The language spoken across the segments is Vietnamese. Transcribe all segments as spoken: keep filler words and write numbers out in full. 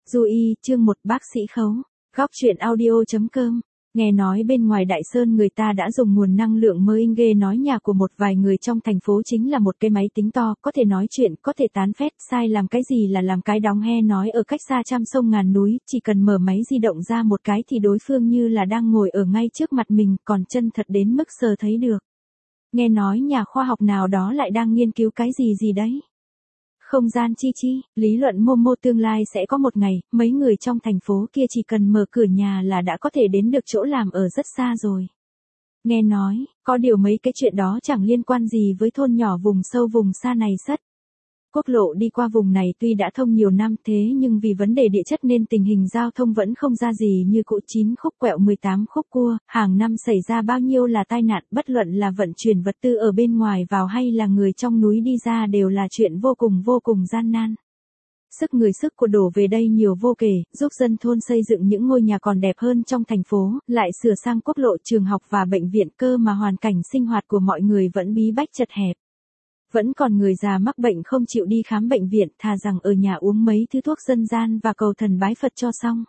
Du Y, chương một bác sĩ Khấu. Góc truyện audio.com. Nghe nói bên ngoài Đại Sơn người ta đã dùng nguồn năng lượng mới ghê nói nhà của một vài người trong thành phố chính là một cái máy tính to, có thể nói chuyện, có thể tán phét, sai làm cái gì là làm cái đóng he nói ở cách xa trăm sông ngàn núi, chỉ cần mở máy di động ra một cái thì đối phương như là đang ngồi ở ngay trước mặt mình, còn chân thật đến mức sờ thấy được. Nghe nói nhà khoa học nào đó lại đang nghiên cứu cái gì gì đấy. Không gian chi chi, lý luận mô mô tương lai sẽ có một ngày, mấy người trong thành phố kia chỉ cần mở cửa nhà là đã có thể đến được chỗ làm ở rất xa rồi. Nghe nói, có điều mấy cái chuyện đó chẳng liên quan gì với thôn nhỏ vùng sâu vùng xa này sất. Quốc lộ đi qua vùng này tuy đã thông nhiều năm thế nhưng vì vấn đề địa chất nên tình hình giao thông vẫn không ra gì như cũ, chín khúc quẹo mười tám khúc cua, hàng năm xảy ra bao nhiêu là tai nạn, bất luận là vận chuyển vật tư ở bên ngoài vào hay là người trong núi đi ra đều là chuyện vô cùng vô cùng gian nan. Sức người sức của đổ về đây nhiều vô kể, giúp dân thôn xây dựng những ngôi nhà còn đẹp hơn trong thành phố, lại sửa sang quốc lộ, trường học và bệnh viện, cơ mà hoàn cảnh sinh hoạt của mọi người vẫn bí bách chật hẹp. Vẫn còn người già mắc bệnh không chịu đi khám bệnh viện, thà rằng ở nhà uống mấy thứ thuốc dân gian và cầu thần bái Phật cho xong.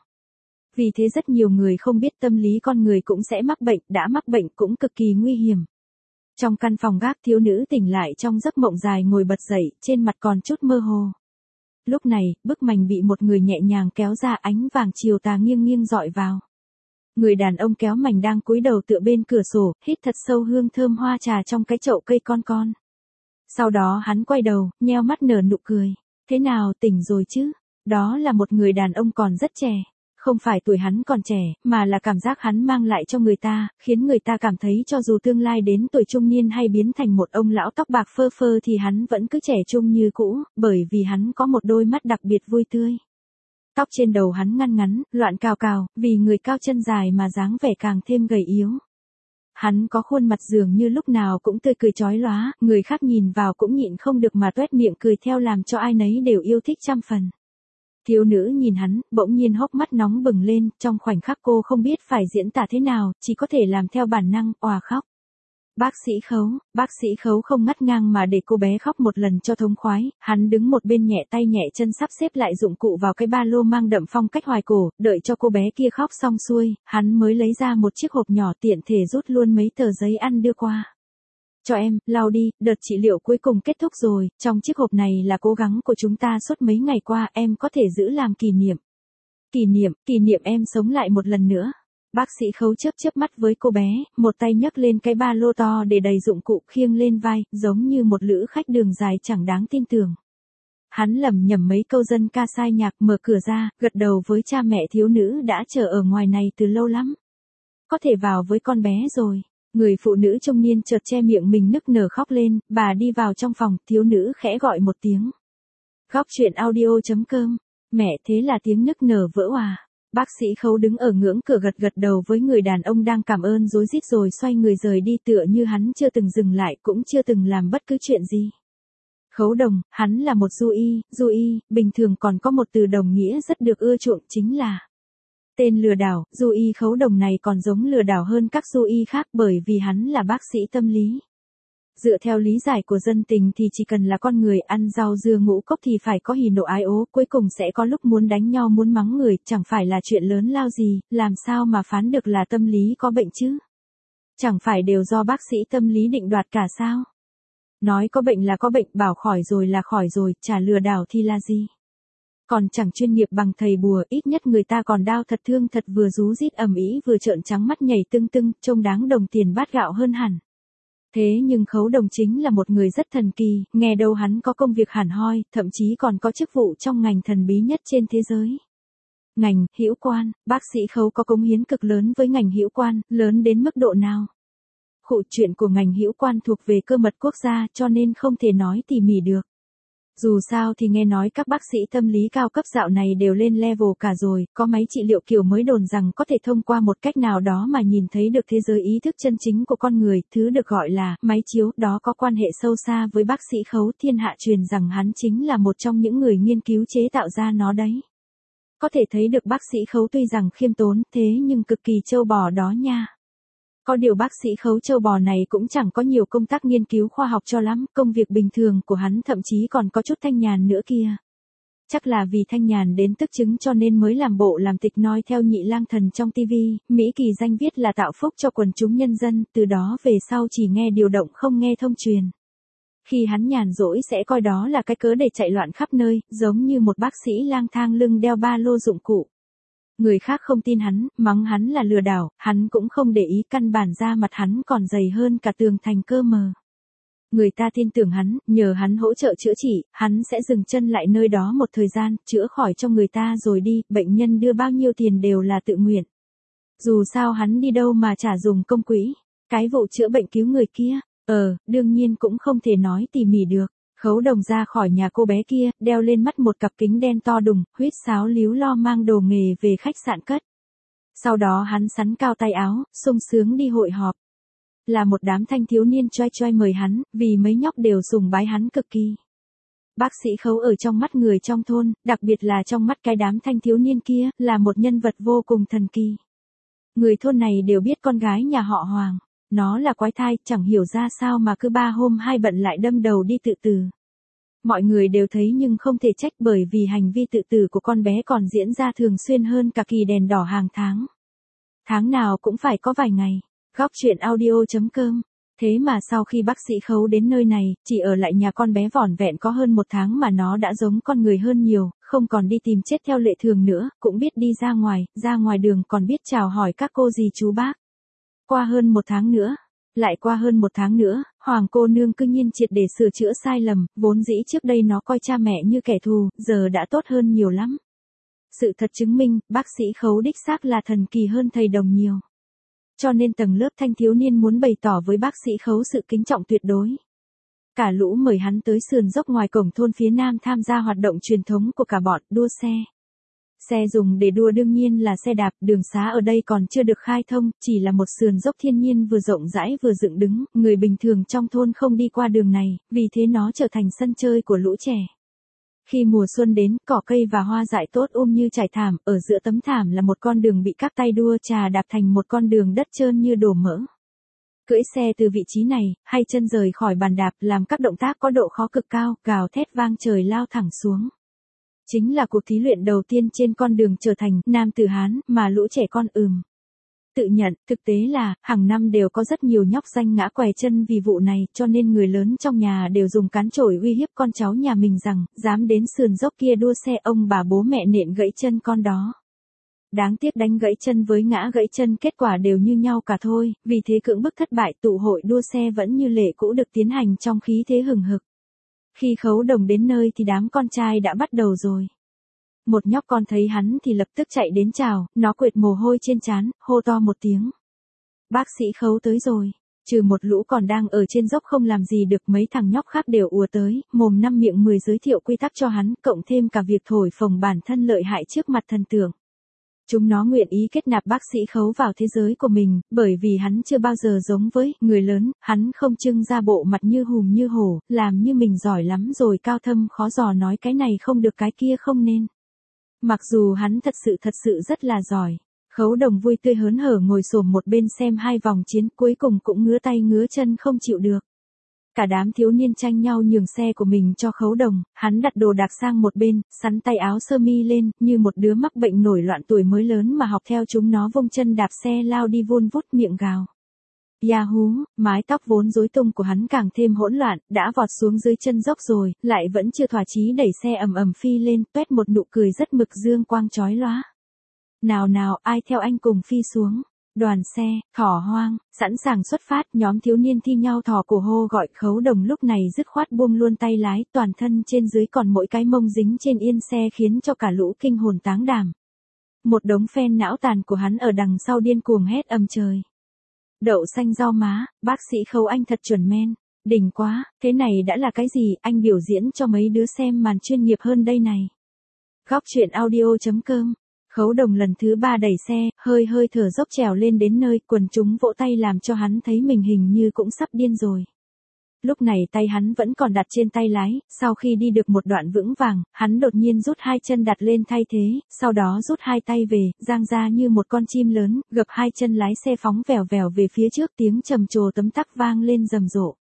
Vì thế rất nhiều người không biết tâm lý con người cũng sẽ mắc bệnh, đã mắc bệnh cũng cực kỳ nguy hiểm. Trong căn phòng gác, thiếu nữ tỉnh lại trong giấc mộng dài ngồi bật dậy, trên mặt còn chút mơ hồ. Lúc này, bức mành bị một người nhẹ nhàng kéo ra, ánh vàng chiều tà nghiêng nghiêng dọi vào. Người đàn ông kéo mành đang cúi đầu tựa bên cửa sổ, hít thật sâu hương thơm hoa trà trong cái chậu cây con con. Sau đó hắn quay đầu, nheo mắt nở nụ cười. Thế nào, tỉnh rồi chứ? Đó là một người đàn ông còn rất trẻ. Không phải tuổi hắn còn trẻ, mà là cảm giác hắn mang lại cho người ta, khiến người ta cảm thấy cho dù tương lai đến tuổi trung niên hay biến thành một ông lão tóc bạc phơ phơ thì hắn vẫn cứ trẻ trung như cũ, bởi vì hắn có một đôi mắt đặc biệt vui tươi. Tóc trên đầu hắn ngăn ngắn, loạn cào cào, vì người cao chân dài mà dáng vẻ càng thêm gầy yếu. Hắn có khuôn mặt dường như lúc nào cũng tươi cười chói lóa, người khác nhìn vào cũng nhịn không được mà toét miệng cười theo, làm cho ai nấy đều yêu thích trăm phần. Thiếu nữ nhìn hắn, bỗng nhiên hốc mắt nóng bừng lên, trong khoảnh khắc cô không biết phải diễn tả thế nào, chỉ có thể làm theo bản năng, òa khóc. Bác sĩ Khấu, bác sĩ Khấu không ngắt ngang mà để cô bé khóc một lần cho thống khoái, hắn đứng một bên nhẹ tay nhẹ chân sắp xếp lại dụng cụ vào cái ba lô mang đậm phong cách hoài cổ, đợi cho cô bé kia khóc xong xuôi, hắn mới lấy ra một chiếc hộp nhỏ, tiện thể rút luôn mấy tờ giấy ăn đưa qua. Cho em, lau đi, đợt trị liệu cuối cùng kết thúc rồi, trong chiếc hộp này là cố gắng của chúng ta suốt mấy ngày qua, em có thể giữ làm kỷ niệm. Kỷ niệm, kỷ niệm em sống lại một lần nữa. Bác sĩ Khấu chớp chớp mắt với cô bé, một tay nhấc lên cái ba lô to để đầy dụng cụ, khiêng lên vai, giống như một lữ khách đường dài chẳng đáng tin tưởng. Hắn lẩm nhẩm mấy câu dân ca sai nhạc, mở cửa ra, gật đầu với cha mẹ thiếu nữ đã chờ ở ngoài này từ lâu lắm. Có thể vào với con bé rồi. Người phụ nữ trung niên chợt che miệng mình nức nở khóc lên, bà đi vào trong phòng, thiếu nữ khẽ gọi một tiếng. Góc truyện audio.com. Mẹ, thế là tiếng nức nở vỡ òa. Bác sĩ Khấu đứng ở ngưỡng cửa gật gật đầu với người đàn ông đang cảm ơn rối rít rồi xoay người rời đi, tựa như hắn chưa từng dừng lại, cũng chưa từng làm bất cứ chuyện gì. Khấu Đồng, hắn là một du y, du y, bình thường còn có một từ đồng nghĩa rất được ưa chuộng, chính là tên lừa đảo. Du y Khấu Đồng này còn giống lừa đảo hơn các du y khác bởi vì hắn là bác sĩ tâm lý. Dựa theo lý giải của dân tình thì chỉ cần là con người ăn rau dưa ngũ cốc thì phải có hỉ nộ ái ố, cuối cùng sẽ có lúc muốn đánh nhau muốn mắng người, chẳng phải là chuyện lớn lao gì, làm sao mà phán được là tâm lý có bệnh chứ? Chẳng phải đều do bác sĩ tâm lý định đoạt cả sao? Nói có bệnh là có bệnh, bảo khỏi rồi là khỏi rồi, chả lừa đảo thì là gì? Còn chẳng chuyên nghiệp bằng thầy bùa, ít nhất người ta còn đau thật thương thật, vừa rú rít ầm ĩ vừa trợn trắng mắt nhảy tưng tưng, trông đáng đồng tiền bát gạo hơn hẳn. Thế nhưng Khấu Đồng chính là một người rất thần kỳ, nghe đâu hắn có công việc hẳn hoi, thậm chí còn có chức vụ trong ngành thần bí nhất trên thế giới. Ngành hữu quan, bác sĩ Khấu có cống hiến cực lớn với ngành hữu quan, lớn đến mức độ nào? Khụ chuyện của ngành hữu quan thuộc về cơ mật quốc gia cho nên không thể nói tỉ mỉ được. Dù sao thì nghe nói các bác sĩ tâm lý cao cấp dạo này đều lên level cả rồi, có máy trị liệu kiểu mới đồn rằng có thể thông qua một cách nào đó mà nhìn thấy được thế giới ý thức chân chính của con người, thứ được gọi là máy chiếu, đó có quan hệ sâu xa với bác sĩ Khấu, thiên hạ truyền rằng hắn chính là một trong những người nghiên cứu chế tạo ra nó đấy. Có thể thấy được bác sĩ Khấu tuy rằng khiêm tốn, thế nhưng cực kỳ trâu bò đó nha. Có điều bác sĩ Khấu châu bò này cũng chẳng có nhiều công tác nghiên cứu khoa học cho lắm, công việc bình thường của hắn thậm chí còn có chút thanh nhàn nữa kia. chắc là vì Thanh Nhàn đến tức chứng cho nên mới làm bộ làm tịch nói theo nhị lang thần trong tivi, Mỹ Kỳ danh viết là tạo phúc cho quần chúng nhân dân, từ đó về sau chỉ nghe điều động không nghe thông truyền. Khi hắn nhàn rỗi sẽ coi đó là cái cớ để chạy loạn khắp nơi, giống như một bác sĩ lang thang lưng đeo ba lô dụng cụ. Người khác không tin hắn, mắng hắn là lừa đảo, hắn cũng không để ý, căn bản ra mặt hắn còn dày hơn cả tường thành cơ mờ. Người ta tin tưởng hắn, nhờ hắn hỗ trợ chữa trị, hắn sẽ dừng chân lại nơi đó một thời gian, chữa khỏi cho người ta rồi đi, bệnh nhân đưa bao nhiêu tiền đều là tự nguyện. Dù sao hắn đi đâu mà chả dùng công quỹ, cái vụ chữa bệnh cứu người kia, ờ, đương nhiên cũng không thể nói tỉ mỉ được. Khấu Đồng ra khỏi nhà cô bé kia, đeo lên mắt một cặp kính đen to đùng, huýt sáo líu lo mang đồ nghề về khách sạn cất. Sau đó hắn sắn cao tay áo, sung sướng đi hội họp. Là một đám thanh thiếu niên choai choai mời hắn, vì mấy nhóc đều sùng bái hắn cực kỳ. Bác sĩ Khấu ở trong mắt người trong thôn, đặc biệt là trong mắt cái đám thanh thiếu niên kia, là một nhân vật vô cùng thần kỳ. Người thôn này đều biết con gái nhà họ Hoàng. Nó là quái thai, chẳng hiểu ra sao mà cứ ba hôm hai bận lại đâm đầu đi tự tử. Mọi người đều thấy nhưng không thể trách bởi vì hành vi tự tử của con bé còn diễn ra thường xuyên hơn cả kỳ đèn đỏ hàng tháng. Tháng nào cũng phải có vài ngày. Góc truyện audio chấm com. Thế mà sau khi bác sĩ Khấu đến nơi này, chỉ ở lại nhà con bé vỏn vẹn có hơn một tháng mà nó đã giống con người hơn nhiều, không còn đi tìm chết theo lệ thường nữa, cũng biết đi ra ngoài, ra ngoài đường còn biết chào hỏi các cô dì chú bác. Qua hơn một tháng nữa, lại qua hơn một tháng nữa, Hoàng cô nương cư nhiên triệt để sửa chữa sai lầm, vốn dĩ trước đây nó coi cha mẹ như kẻ thù, giờ đã tốt hơn nhiều lắm. Sự thật chứng minh, bác sĩ Khấu đích xác là thần kỳ hơn thầy đồng nhiều. Cho nên tầng lớp thanh thiếu niên muốn bày tỏ với bác sĩ Khấu sự kính trọng tuyệt đối. Cả lũ mời hắn tới sườn dốc ngoài cổng thôn phía nam tham gia hoạt động truyền thống của cả bọn, đua xe. Xe dùng để đua đương nhiên là xe đạp, đường xá ở đây còn chưa được khai thông, chỉ là một sườn dốc thiên nhiên vừa rộng rãi vừa dựng đứng, người bình thường trong thôn không đi qua đường này, vì thế nó trở thành sân chơi của lũ trẻ. Khi mùa xuân đến, cỏ cây và hoa dại tốt um như trải thảm, ở giữa tấm thảm là một con đường bị các tay đua trà đạp thành một con đường đất trơn như đổ mỡ. Cưỡi xe từ vị trí này, hay chân rời khỏi bàn đạp làm các động tác có độ khó cực cao, gào thét vang trời lao thẳng xuống. Chính là cuộc thí luyện đầu tiên trên con đường trở thành nam tử Hán mà lũ trẻ con ừm. Tự nhận, thực tế là, hàng năm đều có rất nhiều nhóc danh ngã què chân vì vụ này, cho nên người lớn trong nhà đều dùng cán chổi uy hiếp con cháu nhà mình rằng, dám đến sườn dốc kia đua xe ông bà bố mẹ nện gãy chân con đó. Đáng tiếc đánh gãy chân với ngã gãy chân kết quả đều như nhau cả thôi, vì thế cưỡng bức thất bại tụ hội đua xe vẫn như lệ cũ được tiến hành trong khí thế hừng hực. Khi Khấu Đồng đến nơi thì đám con trai đã bắt đầu rồi. Một nhóc con thấy hắn thì lập tức chạy đến chào, nó quệt mồ hôi trên trán, hô to một tiếng. Bác sĩ Khấu tới rồi. Trừ một lũ còn đang ở trên dốc không làm gì được, mấy thằng nhóc khác đều ùa tới, mồm năm miệng mười giới thiệu quy tắc cho hắn, cộng thêm cả việc thổi phồng bản thân lợi hại trước mặt thần tượng. Chúng nó nguyện ý kết nạp bác sĩ Khấu vào thế giới của mình, bởi vì hắn chưa bao giờ giống với người lớn, hắn không trưng ra bộ mặt như hùm như hổ, làm như mình giỏi lắm rồi cao thâm khó dò nói cái này không được cái kia không nên. Mặc dù hắn thật sự thật sự rất là giỏi. Khấu Đồng vui tươi hớn hở ngồi xổm một bên xem hai vòng chiến, cuối cùng cũng ngứa tay ngứa chân không chịu được. Cả đám thiếu niên tranh nhau nhường xe của mình cho Khấu Đồng, hắn đặt đồ đạc sang một bên, sắn tay áo sơ mi lên, như một đứa mắc bệnh nổi loạn tuổi mới lớn mà học theo chúng nó vung chân đạp xe lao đi vun vút miệng gào. Yahoo, mái tóc vốn rối tung của hắn càng thêm hỗn loạn, đã vọt xuống dưới chân dốc rồi, lại vẫn chưa thỏa chí đẩy xe ầm ầm phi lên, tuét một nụ cười rất mực dương quang chói lóa. Nào nào, ai theo anh cùng phi xuống. Đoàn xe, thỏ hoang, sẵn sàng xuất phát, nhóm thiếu niên thi nhau thò cổ hô gọi. Khấu Đồng lúc này dứt khoát buông luôn tay lái, toàn thân trên dưới còn mỗi cái mông dính trên yên xe khiến cho cả lũ kinh hồn táng đảm. Một đống phen não tàn của hắn ở đằng sau điên cuồng hét ầm trời. Đậu xanh rau má, bác sĩ Khấu anh thật chuẩn men, đỉnh quá, thế này đã là cái gì, anh biểu diễn cho mấy đứa xem màn chuyên nghiệp hơn đây này. Góc truyện audio chấm com. Khấu Đồng lần thứ ba đẩy xe, hơi hơi thở dốc trèo lên đến nơi, quần chúng vỗ tay làm cho hắn thấy mình hình như cũng sắp điên rồi. Lúc này tay hắn vẫn còn đặt trên tay lái, sau khi đi được một đoạn vững vàng, hắn đột nhiên rút hai chân đặt lên thay thế, sau đó rút hai tay về, giang ra như một con chim lớn, gập hai chân lái xe phóng vèo vèo về phía trước, tiếng trầm trồ tấm tắc vang lên rầm rộ.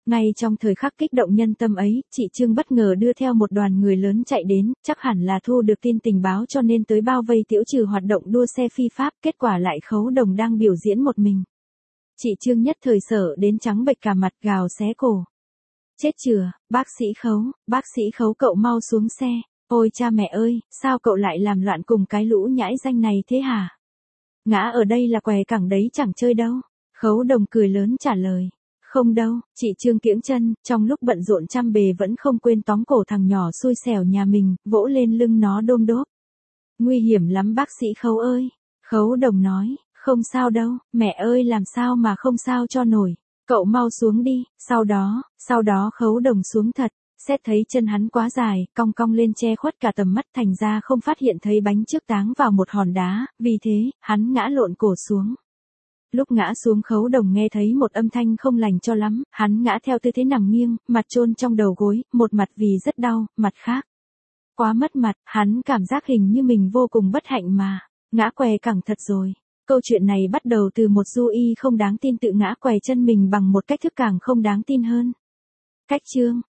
Ngay trong thời khắc kích động nhân tâm ấy, chị Trương bất ngờ đưa theo một đoàn người lớn chạy đến, chắc hẳn là thu được tin tình báo cho nên tới bao vây Tiễu Trừ hoạt động đua xe phi pháp, kết quả lại Khấu Đồng đang biểu diễn một mình. Chị Trương nhất thời sợ đến trắng bệch cả mặt, gào xé cổ. Chết chừa, bác sĩ Khấu, bác sĩ Khấu cậu mau xuống xe. Ôi cha mẹ ơi, sao cậu lại làm loạn cùng cái lũ nhãi danh này thế hả? Ngã ở đây là què cẳng đấy chẳng chơi đâu. Khấu Đồng cười lớn trả lời. Không đâu, chị Trương kiễng chân, trong lúc bận rộn trăm bề vẫn không quên tóm cổ thằng nhỏ xui xẻo nhà mình, vỗ lên lưng nó đôm đốp. Nguy hiểm lắm bác sĩ Khấu ơi. Khấu Đồng nói, không sao đâu, mẹ ơi làm sao mà không sao cho nổi. Cậu mau xuống đi, sau đó, sau đó Khấu Đồng xuống thật. Xét thấy chân hắn quá dài, cong cong lên che khuất cả tầm mắt, thành ra không phát hiện thấy bánh trước táng vào một hòn đá, vì thế, hắn ngã lộn cổ xuống. Lúc ngã xuống Khấu Đồng nghe thấy một âm thanh không lành cho lắm, hắn ngã theo tư thế nằm nghiêng, mặt chôn trong đầu gối, một mặt vì rất đau, mặt khác. Quá mất mặt, hắn cảm giác hình như mình vô cùng bất hạnh mà, ngã què cẳng thật rồi. Câu chuyện này bắt đầu từ một du y không đáng tin tự ngã què chân mình bằng một cách thức càng không đáng tin hơn. Cách chương